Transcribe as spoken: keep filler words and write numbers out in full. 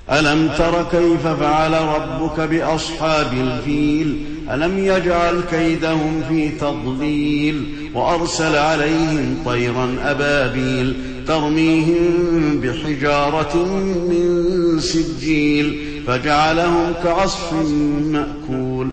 ألم تر كيف فعل ربك بأصحاب الفيل ألم يجعل كيدهم في تضليل وأرسل عليهم طيرا أبابيل ترميهم بحجارة من سجيل فجعلهم كعصف مأكول